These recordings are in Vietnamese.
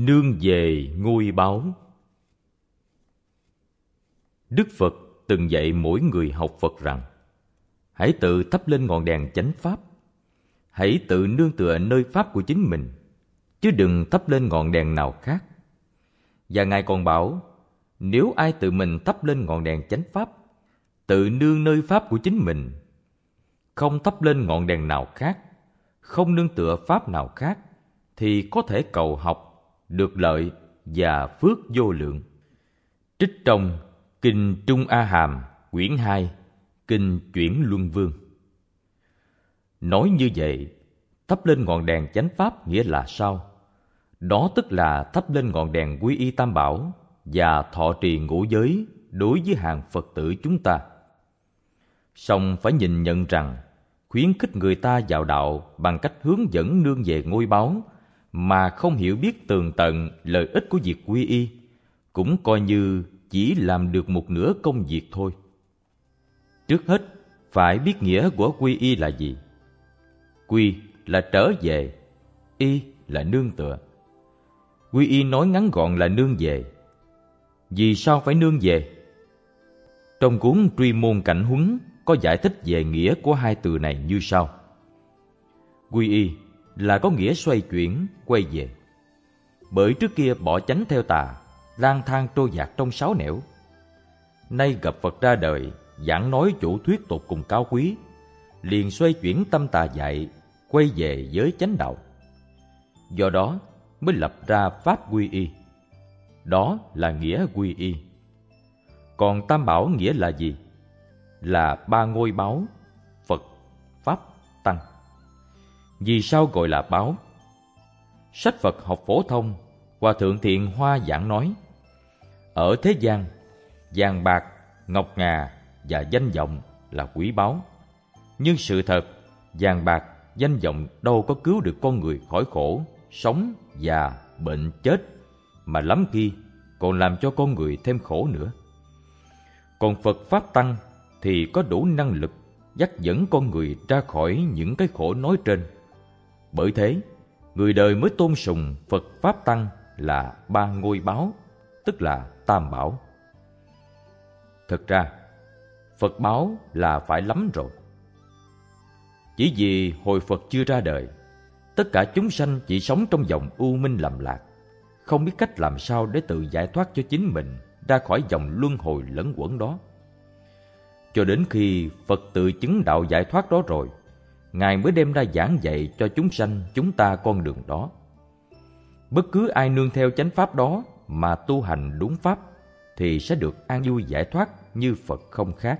Nương về ngôi báu. Đức Phật từng dạy mỗi người học Phật rằng: hãy tự thắp lên ngọn đèn chánh pháp, hãy tự nương tựa nơi pháp của chính mình, chứ đừng thắp lên ngọn đèn nào khác. Và Ngài còn bảo, nếu ai tự mình thắp lên ngọn đèn chánh pháp, tự nương nơi pháp của chính mình, không thắp lên ngọn đèn nào khác, không nương tựa pháp nào khác, thì có thể cầu học, được lợi và phước vô lượng. Trích trong Kinh Trung A Hàm, quyển 2, Kinh Chuyển Luân Vương. Nói như vậy, thắp lên ngọn đèn chánh pháp nghĩa là sao? Đó tức là thắp lên ngọn đèn quy y Tam Bảo và thọ trì ngũ giới đối với hàng Phật tử chúng ta. Song phải nhìn nhận rằng, khuyến khích người ta vào đạo bằng cách hướng dẫn nương về ngôi báu mà không hiểu biết tường tận lợi ích của việc quy y, cũng coi như chỉ làm được một nửa công việc thôi. Trước hết, phải biết nghĩa của quy y là gì. Quy là trở về, y là nương tựa. Quy y nói ngắn gọn là nương về. Vì sao phải nương về? Trong cuốn Truy Môn Cảnh Huấn có giải thích về nghĩa của hai từ này như sau. Quy y là có nghĩa xoay chuyển, quay về. Bởi trước kia bỏ chánh theo tà, lang thang trôi dạt trong sáu nẻo. Nay gặp Phật ra đời, giảng nói chủ thuyết tột cùng cao quý, liền xoay chuyển tâm tà dại, quay về với chánh đạo. Do đó mới lập ra pháp quy y. Đó là nghĩa quy y. Còn Tam Bảo nghĩa là gì? Là ba ngôi báu: Phật, Pháp, Tăng. Vì sao gọi là báu? Sách Phật học phổ thông, Hòa Thượng Thiện Hoa giảng nói: ở thế gian, vàng bạc, ngọc ngà và danh vọng là quý báu. Nhưng sự thật, vàng bạc, danh vọng đâu có cứu được con người khỏi khổ, sống, già, bệnh, chết, mà lắm khi còn làm cho con người thêm khổ nữa. Còn Phật Pháp Tăng thì có đủ năng lực dắt dẫn con người ra khỏi những cái khổ nói trên. Bởi thế, người đời mới tôn sùng Phật Pháp Tăng là ba ngôi báu, tức là Tam Bảo. Thực ra, Phật báo là phải lắm rồi. Chỉ vì hồi Phật chưa ra đời, tất cả chúng sanh chỉ sống trong vòng u minh lầm lạc, không biết cách làm sao để tự giải thoát cho chính mình ra khỏi vòng luân hồi lẫn quẩn đó. Cho đến khi Phật tự chứng đạo giải thoát đó rồi, Ngài mới đem ra giảng dạy cho chúng sanh chúng ta con đường đó. Bất cứ ai nương theo chánh pháp đó mà tu hành đúng pháp thì sẽ được an vui giải thoát như Phật không khác.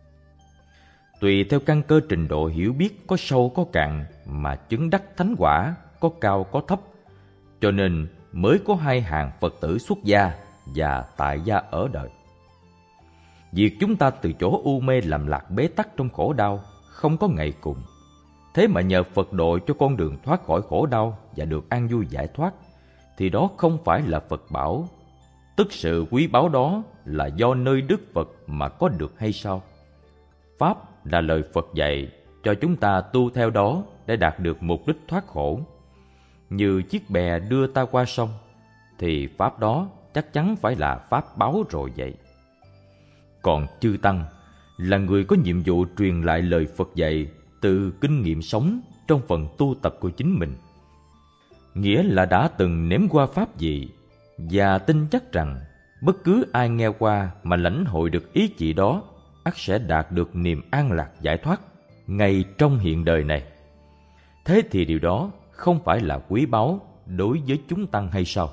Tùy theo căn cơ trình độ hiểu biết có sâu có cạn mà chứng đắc thánh quả có cao có thấp, cho nên mới có hai hàng Phật tử xuất gia và tại gia ở đời. Việc chúng ta từ chỗ u mê lầm lạc bế tắc trong khổ đau không có ngày cùng, thế mà nhờ Phật độ cho con đường thoát khỏi khổ đau và được an vui giải thoát, thì đó không phải là Phật bảo, tức sự quý báu đó là do nơi Đức Phật mà có được hay sao? Pháp là lời Phật dạy cho chúng ta tu theo đó để đạt được mục đích thoát khổ. Như chiếc bè đưa ta qua sông, thì pháp đó chắc chắn phải là pháp báu rồi vậy. Còn chư Tăng là người có nhiệm vụ truyền lại lời Phật dạy từ kinh nghiệm sống trong phần tu tập của chính mình. Nghĩa là đã từng nếm qua pháp gì và tin chắc rằng bất cứ ai nghe qua mà lãnh hội được ý chỉ đó ắt sẽ đạt được niềm an lạc giải thoát ngay trong hiện đời này. Thế thì điều đó không phải là quý báu đối với chúng Tăng hay sao?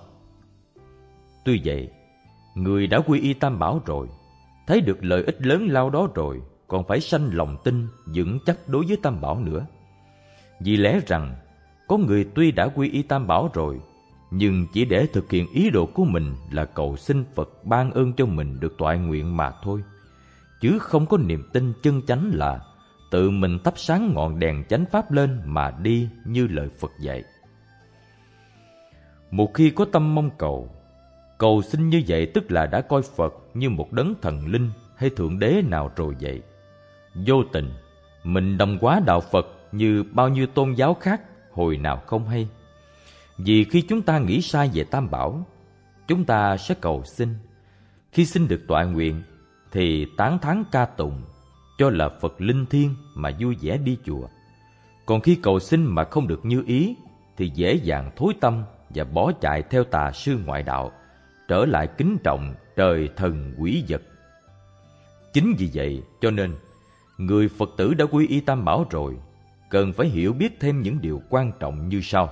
Tuy vậy, người đã quy y Tam Bảo rồi, thấy được lợi ích lớn lao đó rồi, còn phải sanh lòng tin vững chắc đối với Tam Bảo nữa. Vì lẽ rằng có người tuy đã quy y Tam Bảo rồi, nhưng chỉ để thực hiện ý đồ của mình là cầu xin Phật ban ơn cho mình được toại nguyện mà thôi, chứ không có niềm tin chân chánh là tự mình thắp sáng ngọn đèn chánh pháp lên mà đi như lời Phật dạy. Một khi có tâm mong cầu xin như vậy tức là đã coi Phật như một đấng thần linh hay thượng đế nào rồi vậy. Vô tình, mình đồng hóa đạo Phật như bao nhiêu tôn giáo khác hồi nào không hay. Vì khi chúng ta nghĩ sai về Tam Bảo, chúng ta sẽ cầu xin. Khi xin được tọa nguyện thì tán thán ca tụng, cho là Phật linh thiêng mà vui vẻ đi chùa. Còn khi cầu xin mà không được như ý thì dễ dàng thối tâm và bỏ chạy theo tà sư ngoại đạo, trở lại kính trọng trời thần quỷ vật. Chính vì vậy cho nên người Phật tử đã quy y Tam Bảo rồi, cần phải hiểu biết thêm những điều quan trọng như sau.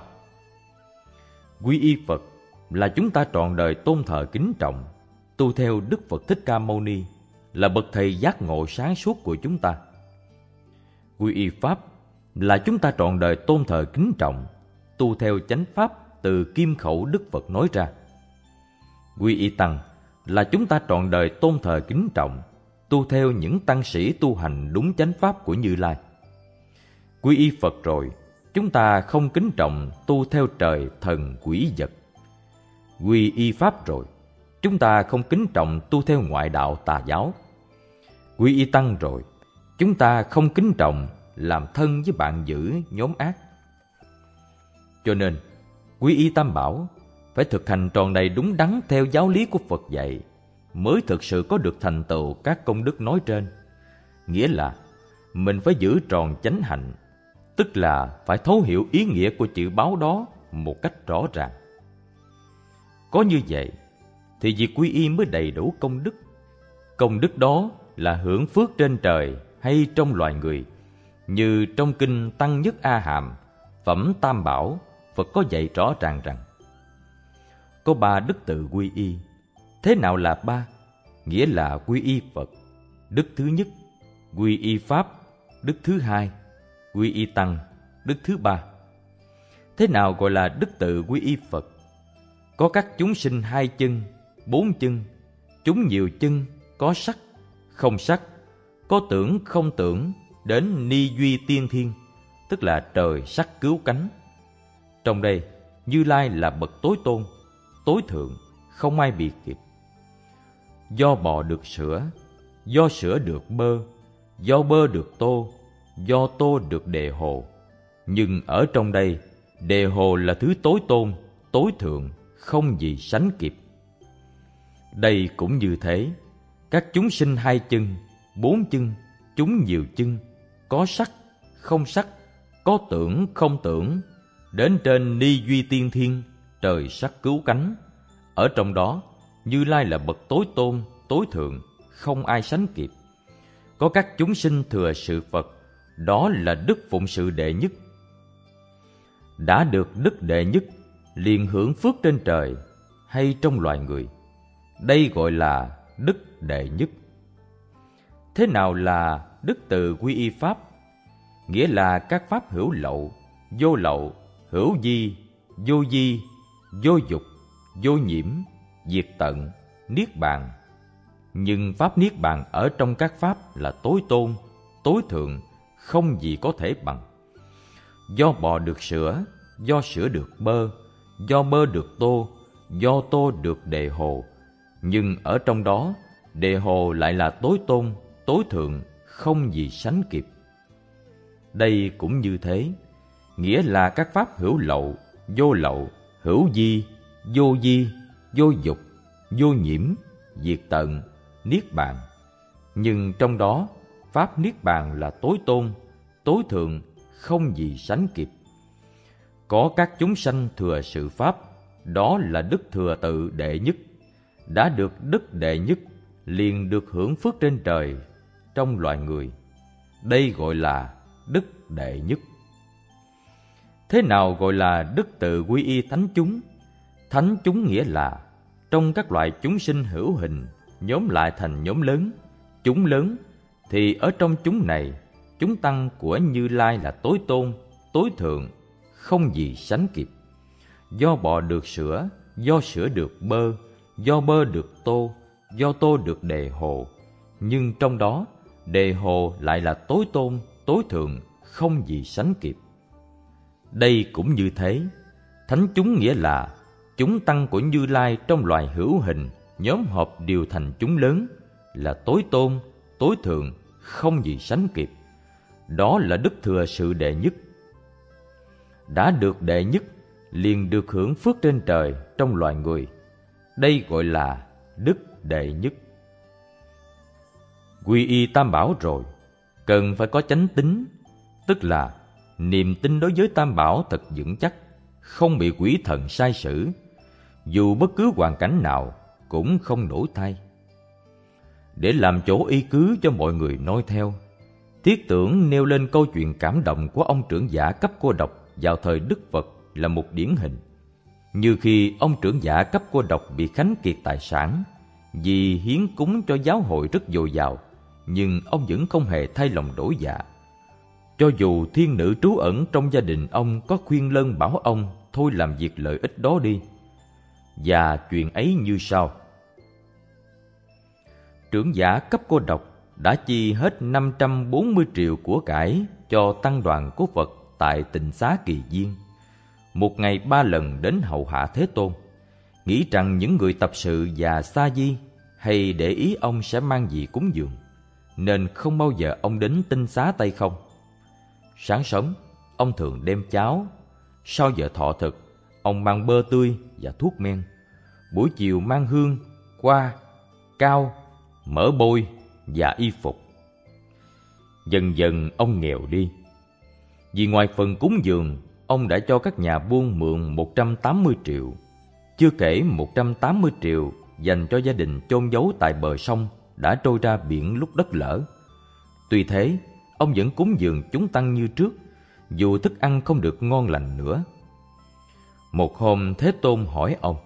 Quy y Phật là chúng ta trọn đời tôn thờ kính trọng, tu theo Đức Phật Thích Ca Mâu Ni là bậc thầy giác ngộ sáng suốt của chúng ta. Quy y Pháp là chúng ta trọn đời tôn thờ kính trọng, tu theo chánh pháp từ kim khẩu Đức Phật nói ra. Quy y Tăng là chúng ta trọn đời tôn thờ kính trọng, tu theo những tăng sĩ tu hành đúng chánh pháp của Như Lai. Quy y Phật rồi, chúng ta không kính trọng tu theo trời thần quỷ vật. Quy y Pháp rồi, chúng ta không kính trọng tu theo ngoại đạo tà giáo. Quy y Tăng rồi, chúng ta không kính trọng làm thân với bạn dữ nhóm ác. Cho nên, quy y Tam Bảo phải thực hành tròn đầy đúng đắn theo giáo lý của Phật dạy, mới thực sự có được thành tựu các công đức nói trên. Nghĩa là mình phải giữ tròn chánh hạnh, tức là phải thấu hiểu ý nghĩa của chữ báo đó một cách rõ ràng. Có như vậy thì việc quy y mới đầy đủ công đức. Công đức đó là hưởng phước trên trời hay trong loài người. Như trong kinh Tăng Nhất A Hàm, phẩm Tam Bảo, Phật có dạy rõ ràng rằng có 3 đức tự quy y. Thế nào là 3? Nghĩa là quy y Phật, đức thứ nhất; quy y Pháp, đức thứ hai; quy y Tăng, đức thứ ba. Thế nào gọi là đức tự quy y Phật? Có các chúng sinh 2 chân, 4 chân, chúng nhiều chân, có sắc, không sắc, có tưởng, không tưởng, đến ni duy tiên thiên, tức là trời sắc cứu cánh. Trong đây, Như Lai là bậc tối tôn, tối thượng, không ai bị kịp. Do bò được sữa, do sữa được bơ, do bơ được tô, do tô được đề hồ. Nhưng ở trong đây, đề hồ là thứ tối tôn, tối thượng, không gì sánh kịp. Đây cũng như thế, các chúng sinh 2 chân, 4 chân, chúng nhiều chân, có sắc, không sắc, có tưởng, không tưởng, đến trên ni duy tiên thiên, trời sắc cứu cánh. Ở trong đó, Như Lai là bậc tối tôn, tối thượng, không ai sánh kịp. Có các chúng sinh thừa sự Phật, đó là đức phụng sự đệ nhất. Đã được đức đệ nhất, liền hưởng phước trên trời hay trong loài người. Đây gọi là đức đệ nhất. Thế nào là đức từ quy y Pháp? Nghĩa là các pháp hữu lậu, vô lậu, hữu vi, vô dục, vô nhiễm, diệt tận, niết bàn. Nhưng pháp niết bàn ở trong các pháp là tối tôn, tối thượng, không gì có thể bằng. Do bò được sữa, do sữa được bơ, do bơ được tô, do tô được đề hồ. Nhưng ở trong đó, đề hồ lại là tối tôn, tối thượng, không gì sánh kịp. Đây cũng như thế, nghĩa là các pháp hữu lậu, hữu vi, vô dục, vô nhiễm, diệt tận, niết bàn. Nhưng trong đó, pháp niết bàn là tối tôn, tối thượng, không gì sánh kịp. Có các chúng sanh thừa sự pháp, đó là đức thừa tự đệ nhất. Đã được đức đệ nhất, liền được hưởng phước trên trời, trong loài người. Đây gọi là đức đệ nhất. Thế nào gọi là đức tự quy y thánh chúng? Thánh chúng nghĩa là trong các loại chúng sinh hữu hình, nhóm lại thành nhóm lớn, chúng lớn, thì ở trong chúng này, chúng tăng của Như Lai là tối tôn, tối thượng, không gì sánh kịp. Do bò được sữa, do sữa được bơ, do bơ được tô, do tô được đề hồ. Nhưng trong đó, đề hồ lại là tối tôn, tối thượng, không gì sánh kịp. Đây cũng như thế, thánh chúng nghĩa là chúng tăng của Như Lai trong loài hữu hình, nhóm họp đều thành chúng lớn, là tối tôn, tối thượng, không gì sánh kịp. Đó là đức thừa sự đệ nhất. Đã được đệ nhất, liền được hưởng phước trên trời trong loài người. Đây gọi là đức đệ nhất. Quy y Tam Bảo rồi, cần phải có chánh tín, tức là niềm tin đối với Tam Bảo thật vững chắc, không bị quỷ thần sai sử, dù bất cứ hoàn cảnh nào cũng không đổi thay. Để làm chỗ y cứ cho mọi người noi theo, Thiết Tưởng nêu lên câu chuyện cảm động của ông trưởng giả cấp cô độc vào thời Đức Phật là một điển hình. Như khi ông trưởng giả cấp cô độc bị khánh kiệt tài sản vì hiến cúng cho giáo hội rất dồi dào, nhưng ông vẫn không hề thay lòng đổi dạ. Cho dù thiên nữ trú ẩn trong gia đình ông có khuyên lơn bảo ông thôi làm việc lợi ích đó đi. Và chuyện ấy như sau: trưởng giả cấp cô độc đã chi hết 540 triệu của cải cho tăng đoàn của Phật tại Tịnh Xá Kỳ Viên, một ngày 3 lần đến hầu hạ Thế Tôn, nghĩ rằng những người tập sự và sa di hay để ý ông sẽ mang gì cúng dường, nên không bao giờ ông đến tinh xá tay không. Sáng sớm, ông thường đem cháo, sau giờ thọ thực, ông mang bơ tươi và thuốc men, buổi chiều mang hương, hoa, cao, mỡ bôi và y phục. Dần dần ông nghèo đi. Vì ngoài phần cúng dường, ông đã cho các nhà buôn mượn 180 triệu, chưa kể 180 triệu dành cho gia đình chôn giấu tại bờ sông đã trôi ra biển lúc đất lở. Tuy thế, ông vẫn cúng dường chúng tăng như trước, dù thức ăn không được ngon lành nữa. Một hôm Thế Tôn hỏi ông: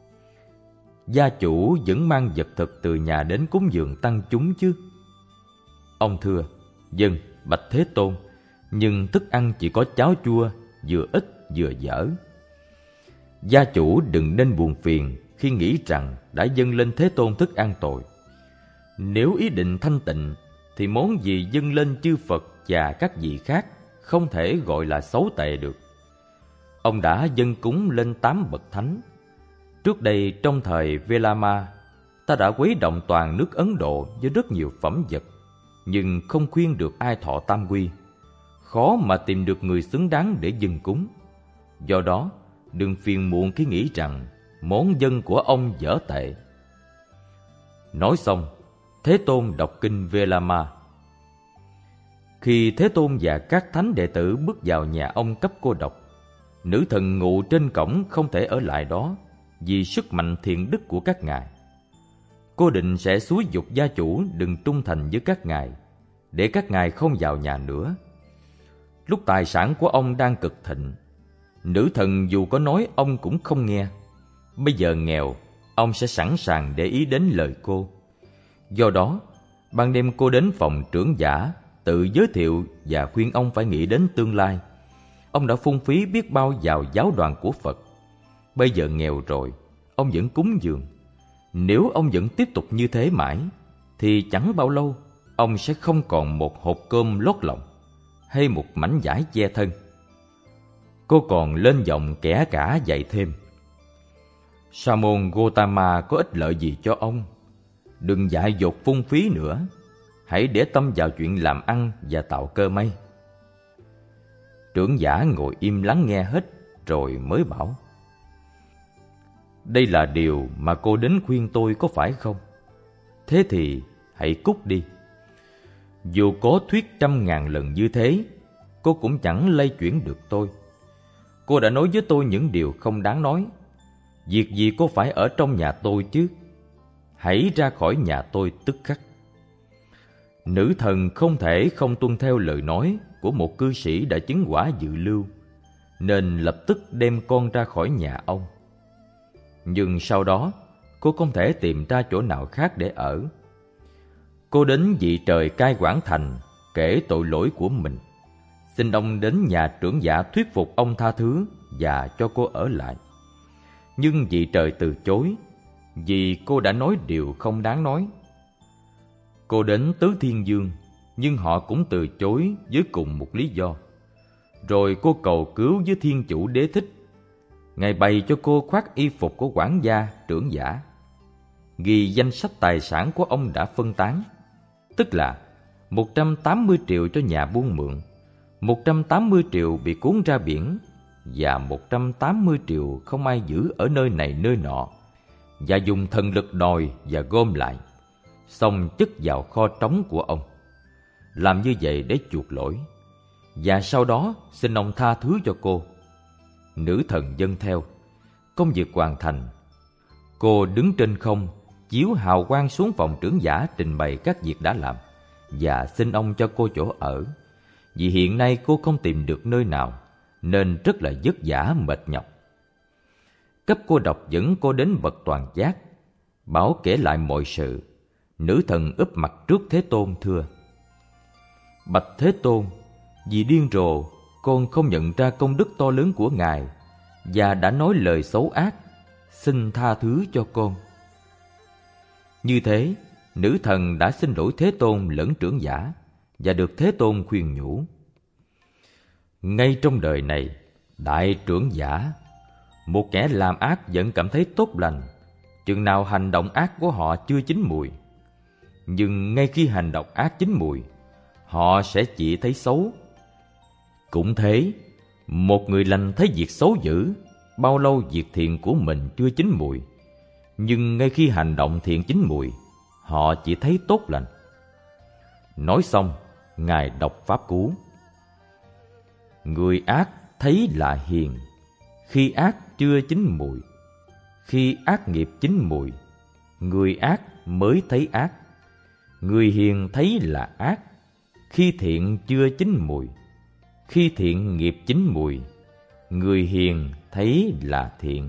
gia chủ vẫn mang vật thực từ nhà đến cúng dường tăng chúng chứ? Ông thưa: vâng, bạch Thế Tôn, nhưng thức ăn chỉ có cháo chua, vừa ít vừa dở. Gia chủ đừng nên buồn phiền khi nghĩ rằng đã dâng lên Thế Tôn thức ăn tội. Nếu ý định thanh tịnh thì món gì dâng lên chư Phật và các vị khác không thể gọi là xấu tệ được. Ông đã dâng cúng lên 8 bậc thánh. Trước đây trong thời Velama, ta đã khuấy động toàn nước Ấn Độ với rất nhiều phẩm vật, nhưng không khuyên được ai thọ tam quy. Khó mà tìm được người xứng đáng để dâng cúng. Do đó, đừng phiền muộn khi nghĩ rằng món dâng của ông dở tệ. Nói xong, Thế Tôn đọc kinh Velama. Khi Thế Tôn và các thánh đệ tử bước vào nhà ông cấp cô độc, nữ thần ngụ trên cổng không thể ở lại đó vì sức mạnh thiện đức của các ngài. Cô định sẽ xúi giục gia chủ đừng trung thành với các ngài, để các ngài không vào nhà nữa. Lúc tài sản của ông đang cực thịnh, nữ thần dù có nói ông cũng không nghe. Bây giờ nghèo, ông sẽ sẵn sàng để ý đến lời cô. Do đó, ban đêm cô đến phòng trưởng giả, tự giới thiệu và khuyên ông phải nghĩ đến tương lai. Ông đã phung phí biết bao vào giáo đoàn của Phật. Bây giờ nghèo rồi, ông vẫn cúng dường. Nếu ông vẫn tiếp tục như thế mãi, thì chẳng bao lâu ông sẽ không còn một hộp cơm lót lòng hay một mảnh vải che thân. Cô còn lên giọng kẻ cả dạy thêm: Sa môn Gotama có ích lợi gì cho ông? Đừng dại dột phung phí nữa. Hãy để tâm vào chuyện làm ăn và tạo cơ may. Trưởng giả ngồi im lắng nghe hết rồi mới bảo: đây là điều mà cô đến khuyên tôi có phải không? Thế thì hãy cút đi. Dù có thuyết 100.000 lần như thế, cô cũng chẳng lay chuyển được tôi. Cô đã nói với tôi những điều không đáng nói. Việc gì cô phải ở trong nhà tôi chứ? Hãy ra khỏi nhà tôi tức khắc. Nữ thần không thể không tuân theo lời nói của một cư sĩ đã chứng quả dự lưu, nên lập tức đem con ra khỏi nhà ông. Nhưng sau đó, cô không thể tìm ra chỗ nào khác để ở. Cô đến vị trời cai quản thành, kể tội lỗi của mình. Xin ông đến nhà trưởng giả thuyết phục ông tha thứ và cho cô ở lại. Nhưng vị trời từ chối, vì cô đã nói điều không đáng nói. Cô đến Tứ Thiên Dương, nhưng họ cũng từ chối với cùng một lý do. Rồi cô cầu cứu với Thiên Chủ Đế Thích. Ngài bày cho cô khoác y phục của quản gia, trưởng giả, ghi danh sách tài sản của ông đã phân tán, tức là 180 triệu cho nhà buôn mượn, 180 triệu bị cuốn ra biển, và 180 triệu không ai giữ ở nơi này nơi nọ, và dùng thần lực đòi và gom lại, xong chất vào kho trống của ông. Làm như vậy để chuộc lỗi, và sau đó xin ông tha thứ cho cô. Nữ thần vâng theo. Công việc hoàn thành. Cô đứng trên không, chiếu hào quang xuống phòng trưởng giả trình bày các việc đã làm, và xin ông cho cô chỗ ở, vì hiện nay cô không tìm được nơi nào, nên rất là vất vả mệt nhọc. Cấp cô độc dẫn cô đến bậc toàn giác, bảo kể lại mọi sự. Nữ thần úp mặt trước Thế Tôn thưa: Bạch Thế Tôn, vì điên rồ, con không nhận ra công đức to lớn của Ngài, và đã nói lời xấu ác, xin tha thứ cho con. Như thế, nữ thần đã xin lỗi Thế Tôn lẫn trưởng giả, và được Thế Tôn khuyên nhủ: Ngay trong đời này, đại trưởng giả, một kẻ làm ác vẫn cảm thấy tốt lành, chừng nào hành động ác của họ chưa chín mùi. Nhưng ngay khi hành động ác chín mùi, họ sẽ chỉ thấy xấu. Cũng thế, một người lành thấy việc xấu dữ, bao lâu việc thiện của mình chưa chín mùi, nhưng ngay khi hành động thiện chín mùi, họ chỉ thấy tốt lành. Nói xong, Ngài đọc pháp cú: Người ác thấy là hiền, khi ác chưa chín mùi. Khi ác nghiệp chín mùi, người ác mới thấy ác. Người hiền thấy là ác, khi thiện chưa chín mùi. Khi thiện nghiệp chín mùi, người hiền thấy là thiện.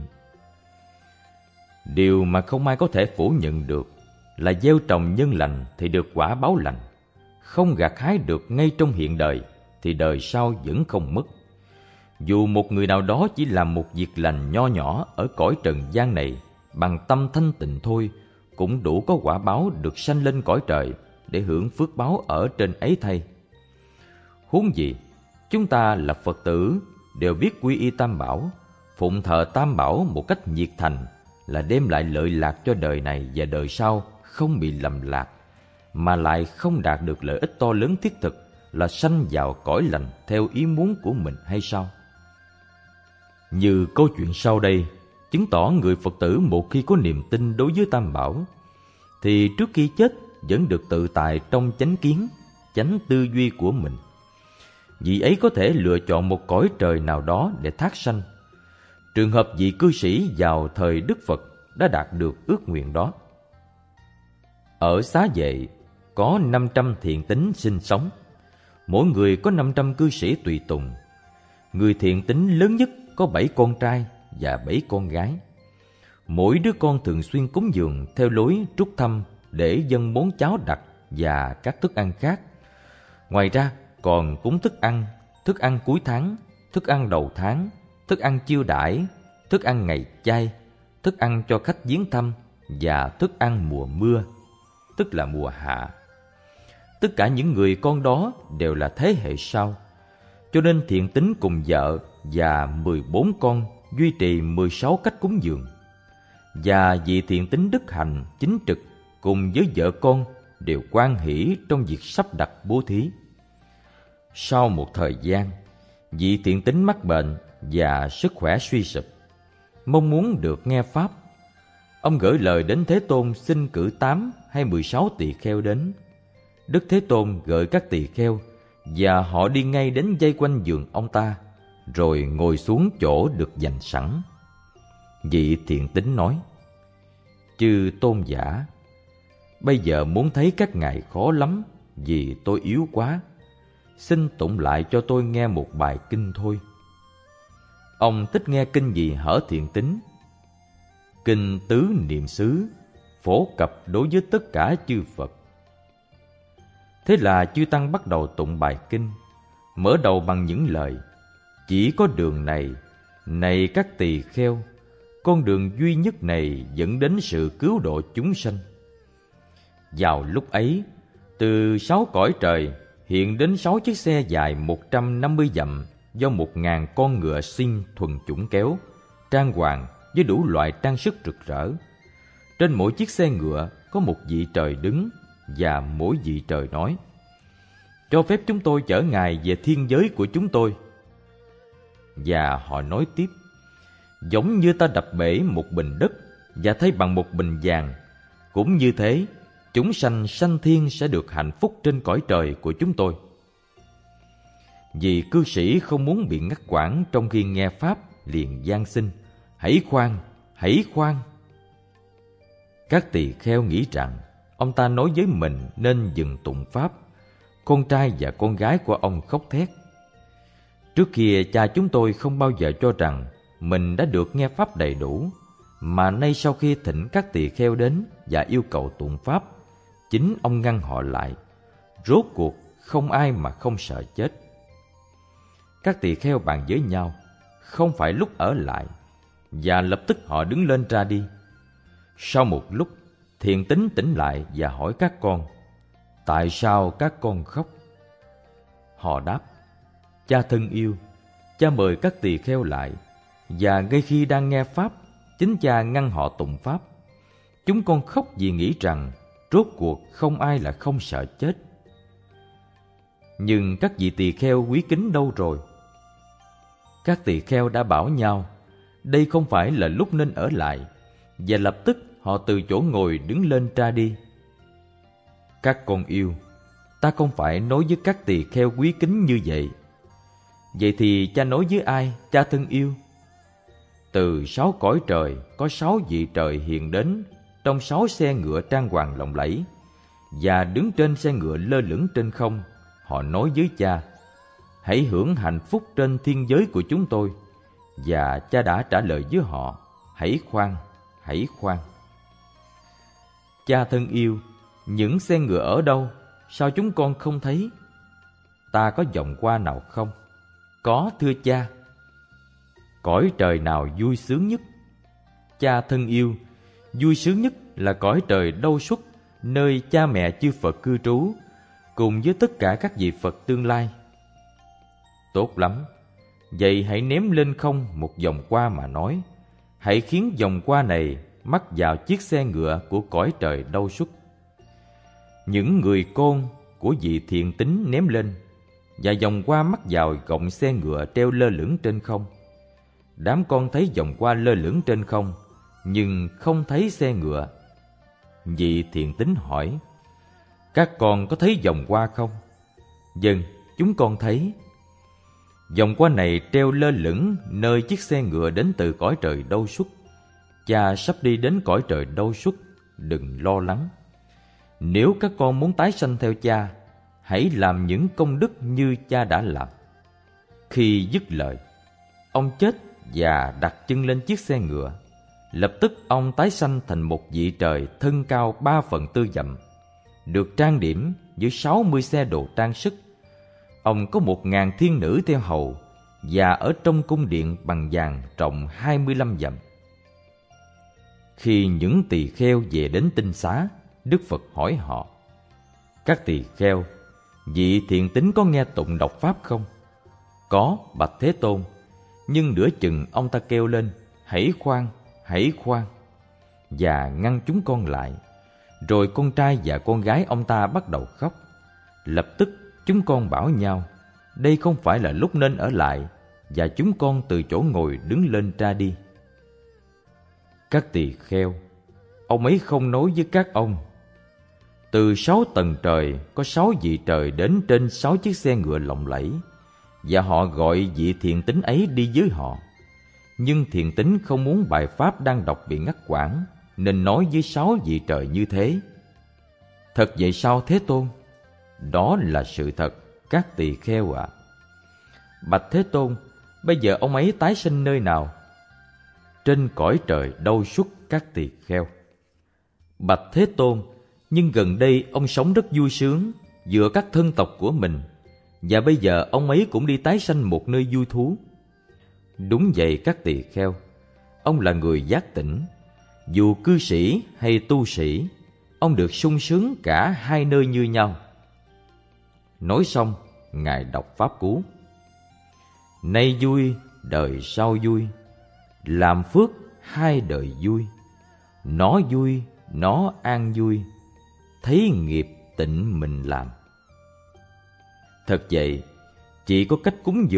Điều mà không ai có thể phủ nhận được là gieo trồng nhân lành thì được quả báo lành, không gặt hái được ngay trong hiện đời thì đời sau vẫn không mất. Dù một người nào đó chỉ làm một việc lành nho nhỏ ở cõi trần gian này bằng tâm thanh tịnh thôi, cũng đủ có quả báo được sanh lên cõi trời để hưởng phước báo ở trên ấy thay. Huống gì, chúng ta là Phật tử đều biết quy y Tam Bảo, phụng thờ Tam Bảo một cách nhiệt thành là đem lại lợi lạc cho đời này và đời sau không bị lầm lạc, mà lại không đạt được lợi ích to lớn thiết thực là sanh vào cõi lành theo ý muốn của mình hay sao? Như câu chuyện sau đây chứng tỏ người Phật tử một khi có niềm tin đối với Tam Bảo thì trước khi chết vẫn được tự tại trong chánh kiến, chánh tư duy của mình. Vị ấy có thể lựa chọn một cõi trời nào đó để thác sanh. Trường hợp vị cư sĩ vào thời Đức Phật đã đạt được ước nguyện đó. Ở Xá Vệ có 500 thiện tín sinh sống, mỗi người có 500 cư sĩ tùy tùng. Người thiện tín lớn nhất có 7 con trai và 7 con gái. Mỗi đứa con thường xuyên cúng dường theo lối trúc thăm để dâng món cháo đặc và các thức ăn khác. Ngoài ra còn cúng thức ăn cuối tháng, thức ăn đầu tháng, thức ăn chiêu đãi, thức ăn ngày chay, thức ăn cho khách viếng thăm và thức ăn mùa mưa, tức là mùa hạ. Tất cả những người con đó đều là thế hệ sau, cho nên thiện tín cùng vợ và 14 con duy trì 16 cách cúng dường. Và vị thiện tín đức hành chính trực cùng với vợ con đều hoan hỷ trong việc sắp đặt bố thí. Sau một thời gian, vị thiện tín mắc bệnh và sức khỏe suy sụp. Mong muốn được nghe pháp, ông gửi lời đến Thế Tôn xin cử 8 hay 16 tỳ kheo đến. Đức Thế Tôn gợi các tỳ kheo và họ đi ngay đến vây quanh giường ông ta, rồi ngồi xuống chỗ được dành sẵn. Vị thiện tín nói: Chư tôn giả, bây giờ muốn thấy các ngài khó lắm vì tôi yếu quá. Xin tụng lại cho tôi nghe một bài kinh thôi. Ông thích nghe kinh gì hở thiện tín? Kinh Tứ Niệm xứ, phổ cập đối với tất cả chư Phật. Thế là chư tăng bắt đầu tụng bài kinh, mở đầu bằng những lời: Chỉ có đường này, này các tỳ kheo, con đường duy nhất này dẫn đến sự cứu độ chúng sanh. Vào lúc ấy, từ 6 cõi trời hiện đến 6 chiếc xe dài 150 dặm do 1000 con ngựa sinh thuần chủng kéo, trang hoàng với đủ loại trang sức rực rỡ. Trên mỗi chiếc xe ngựa có một vị trời đứng, và mỗi vị trời nói: Cho phép chúng tôi chở ngài về thiên giới của chúng tôi. Và họ nói tiếp: giống như ta đập bể một bình đất và thay bằng một bình vàng, cũng như thế, chúng sanh sanh thiên sẽ được hạnh phúc trên cõi trời của chúng tôi. Vì cư sĩ không muốn bị ngắt quãng trong khi nghe pháp, liền van xin: hãy khoan, hãy khoan. Các tỳ kheo nghĩ rằng ông ta nói với mình nên dừng tụng pháp. Con trai và con gái của ông khóc thét. Trước kia cha chúng tôi không bao giờ cho rằng mình đã được nghe pháp đầy đủ, mà nay sau khi thỉnh các tỳ kheo đến và yêu cầu tụng pháp, chính ông ngăn họ lại. Rốt cuộc không ai mà không sợ chết. Các tỳ kheo bàn với nhau, không phải lúc ở lại, và lập tức họ đứng lên ra đi. Sau một lúc, Thiện Tín tỉnh lại và hỏi các con: tại sao các con khóc? Họ đáp: cha thân yêu, cha mời các tỳ kheo lại, và ngay khi đang nghe pháp, chính cha ngăn họ tụng pháp. Chúng con khóc vì nghĩ rằng rốt cuộc không ai là không sợ chết. Nhưng các vị tỳ kheo quý kính đâu rồi? Các tỳ kheo đã bảo nhau đây không phải là lúc nên ở lại, và lập tức họ từ chỗ ngồi đứng lên ra đi. Các con yêu, ta không phải nói với các tỳ kheo quý kính như vậy. Vậy thì cha nói với ai, cha thân yêu? Từ 6 cõi trời có 6 vị trời hiện đến trong 6 xe ngựa trang hoàng lộng lẫy, và đứng trên xe ngựa lơ lửng trên không, họ nói với cha: hãy hưởng hạnh phúc trên thiên giới của chúng tôi. Và cha đã trả lời với họ: hãy khoan, hãy khoan. Cha thân yêu, những xe ngựa ở đâu? Sao chúng con không thấy? Ta có vòng qua nào không? Có, thưa cha. Cõi trời nào vui sướng nhất? Cha thân yêu, vui sướng nhất là cõi trời Đâu Xuất, nơi cha mẹ chư Phật cư trú, cùng với tất cả các vị Phật tương lai. Tốt lắm, vậy hãy ném lên không một vòng qua mà nói. Hãy khiến vòng qua này mắc vào chiếc xe ngựa của cõi trời Đâu Xuất. Những người con của vị Thiện Tín ném lên, và vòng qua mắc vào gọng xe ngựa treo lơ lửng trên không. Đám con thấy vòng qua lơ lửng trên không, nhưng không thấy xe ngựa. Vị Thiện Tín hỏi: các con có thấy vòng qua không? Vâng, chúng con thấy. Vòng qua này treo lơ lửng nơi chiếc xe ngựa đến từ cõi trời Đâu Xuất. Cha sắp đi đến cõi trời Đâu Xuất, đừng lo lắng. Nếu các con muốn tái sanh theo cha, hãy làm những công đức như cha đã làm. Khi dứt lời, ông chết và đặt chân lên chiếc xe ngựa. Lập tức ông tái sanh thành một vị trời thân cao 3/4 dặm, được trang điểm với 60 xe đồ trang sức. Ông có 1000 thiên nữ theo hầu, và ở trong cung điện bằng vàng rộng 25 dặm. Khi những tỳ kheo về đến tinh xá, Đức Phật hỏi họ: các tỳ kheo, vị Thiện Tín có nghe tụng đọc pháp không? Có, bạch Thế Tôn. Nhưng nửa chừng ông ta kêu lên: hãy khoan, hãy khoan, và ngăn chúng con lại. Rồi con trai và con gái ông ta bắt đầu khóc. Lập tức chúng con bảo nhau: đây không phải là lúc nên ở lại, và chúng con từ chỗ ngồi đứng lên ra đi. Các tỳ kheo, ông ấy không nói với các ông: từ 6 tầng trời có 6 vị trời đến trên 6 chiếc xe ngựa lộng lẫy, và họ gọi vị Thiện Tín ấy đi với họ. Nhưng Thiện Tín không muốn bài pháp đang đọc bị ngắt quãng, nên nói với 6 vị trời như thế. Thật vậy sao Thế Tôn? Đó là sự thật, các tỳ kheo ạ. Bạch Thế Tôn, bây giờ ông ấy tái sinh nơi nào? Trên cõi trời Đâu Xuất, các tỳ kheo. Bạch Thế Tôn, nhưng gần đây ông sống rất vui sướng giữa các thân tộc của mình, và bây giờ ông ấy cũng đi tái sanh một nơi vui thú. Đúng vậy các tỳ kheo, ông là người giác tỉnh. Dù cư sĩ hay tu sĩ, ông được sung sướng cả hai nơi như nhau. Nói xong, Ngài đọc pháp cú: nay vui, đời sau vui, làm phước hai đời vui. Nó vui, nó an vui, thấy nghiệp tịnh mình làm. Thật vậy, chỉ có cách cúng dường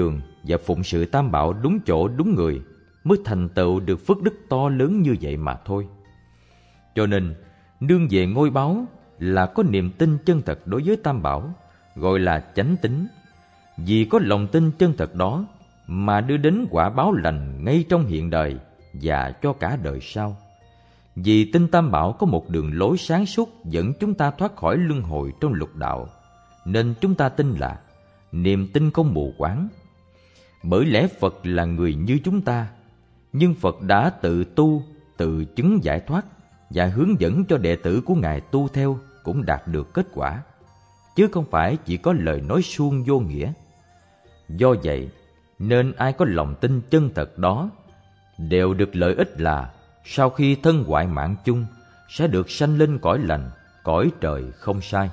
và phụng sự Tam Bảo đúng chỗ đúng người mới thành tựu được phước đức to lớn như vậy mà thôi. Cho nên, nương về ngôi báu là có niềm tin chân thật đối với Tam Bảo, gọi là chánh tín. Vì có lòng tin chân thật đó mà đưa đến quả báo lành ngay trong hiện đời và cho cả đời sau. Vì tin Tam Bảo có một đường lối sáng suốt dẫn chúng ta thoát khỏi luân hồi trong lục đạo, nên chúng ta tin là niềm tin không mù quáng. Bởi lẽ Phật là người như chúng ta, nhưng Phật đã tự tu, tự chứng giải thoát và hướng dẫn cho đệ tử của Ngài tu theo cũng đạt được kết quả, chứ không phải chỉ có lời nói suông vô nghĩa. Do vậy, nên ai có lòng tin chân thật đó đều được lợi ích là sau khi thân hoại mạng chung sẽ được sanh lên cõi lành, cõi trời không sai.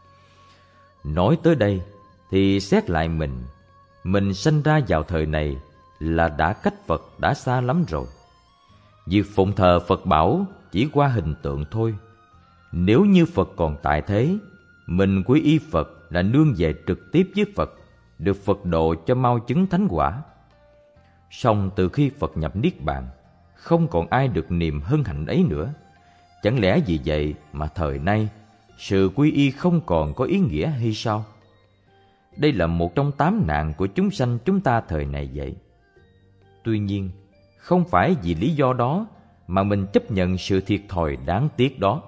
Nói tới đây thì xét lại mình sanh ra vào thời này là đã cách Phật đã xa lắm rồi. Việc phụng thờ Phật bảo chỉ qua hình tượng thôi. Nếu như Phật còn tại thế, mình quy y Phật là nương về trực tiếp với Phật, được Phật độ cho mau chứng thánh quả. Song từ khi Phật nhập Niết Bàn, không còn ai được niềm hân hạnh ấy nữa. Chẳng lẽ vì vậy mà thời nay sự quy y không còn có ý nghĩa hay sao? Đây là một trong 8 nạn của chúng sanh chúng ta thời này vậy. Tuy nhiên, không phải vì lý do đó mà mình chấp nhận sự thiệt thòi đáng tiếc đó.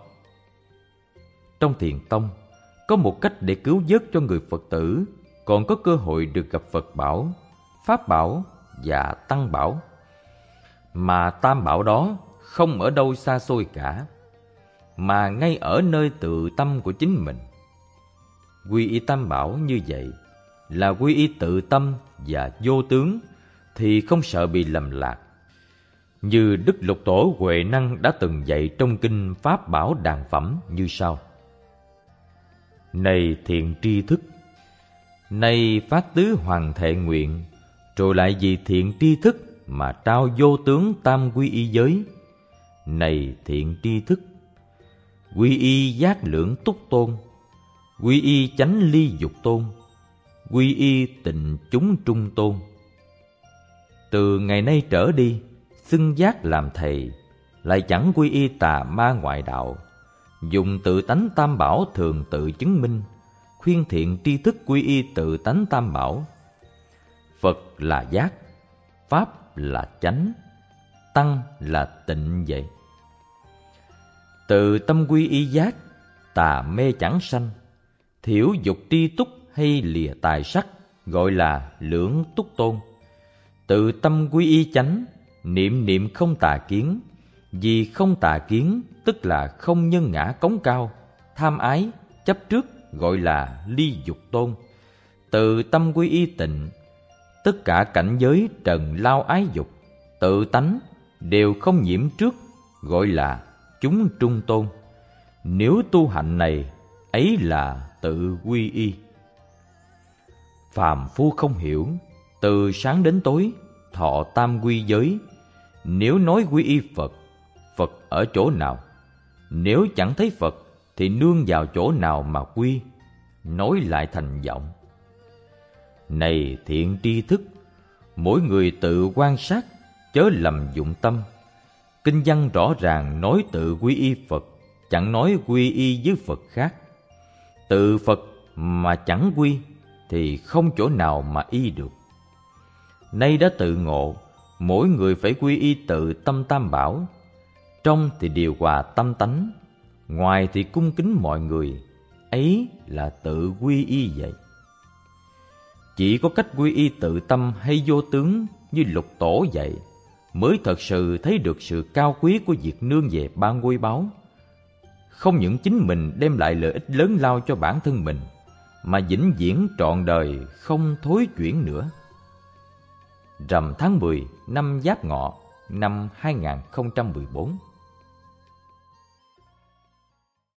Trong Thiền Tông, có một cách để cứu vớt cho người Phật tử còn có cơ hội được gặp Phật bảo, Pháp bảo và Tăng bảo. Mà Tam bảo đó không ở đâu xa xôi cả, mà ngay ở nơi tự tâm của chính mình. Quy y Tam bảo như vậy là quy y tự tâm và vô tướng, thì không sợ bị lầm lạc. Như Đức Lục Tổ Huệ Năng đã từng dạy trong kinh Pháp Bảo Đàn Phẩm như sau: Này thiện tri thức, nay phát tứ hoàng thệ nguyện, rồi lại vì thiện tri thức mà trao vô tướng tam quy y giới. Này thiện tri thức, quy y giác lượng túc tôn, quy y chánh ly dục tôn, quy y tịnh chúng trung tôn. Từ ngày nay trở đi, xưng giác làm thầy, lại chẳng quy y tà ma ngoại đạo, dùng tự tánh Tam Bảo thường tự chứng minh, khuyên thiện tri thức quy y tự tánh Tam Bảo. Phật là giác, Pháp là chánh, Tăng là tịnh vậy. Tự tâm quy y giác, tà mê chẳng sanh, thiểu dục tri túc hay lìa tài sắc, gọi là lưỡng túc tôn. Tự tâm quy y chánh, niệm niệm không tà kiến, vì không tà kiến tức là không nhân ngã cống cao, tham ái, chấp trước, gọi là ly dục tôn. Tự tâm quy y tịnh, tất cả cảnh giới trần lao ái dục, tự tánh đều không nhiễm trước, gọi là chúng trung tôn. Nếu tu hạnh này, ấy là tự quy y. Phàm phu không hiểu, từ sáng đến tối thọ tam quy giới. Nếu nói quy y Phật, Phật ở chỗ nào? Nếu chẳng thấy Phật thì nương vào chỗ nào mà quy? Nói lại thành giọng. Này thiện tri thức, mỗi người tự quan sát, chớ lầm dụng tâm. Kinh văn rõ ràng nói tự quy y Phật, chẳng nói quy y với Phật khác. Tự Phật mà chẳng quy thì không chỗ nào mà y được. Nay đã tự ngộ, mỗi người phải quy y tự tâm Tam Bảo. Trong thì điều hòa tâm tánh, ngoài thì cung kính mọi người, ấy là tự quy y vậy. Chỉ có cách quy y tự tâm hay vô tướng như Lục Tổ dạy, mới thật sự thấy được sự cao quý của việc nương về ba ngôi báu. Không những chính mình đem lại lợi ích lớn lao cho bản thân mình, mà vĩnh viễn trọn đời không thối chuyển nữa. Rằm tháng 10 năm Giáp Ngọ năm 2014.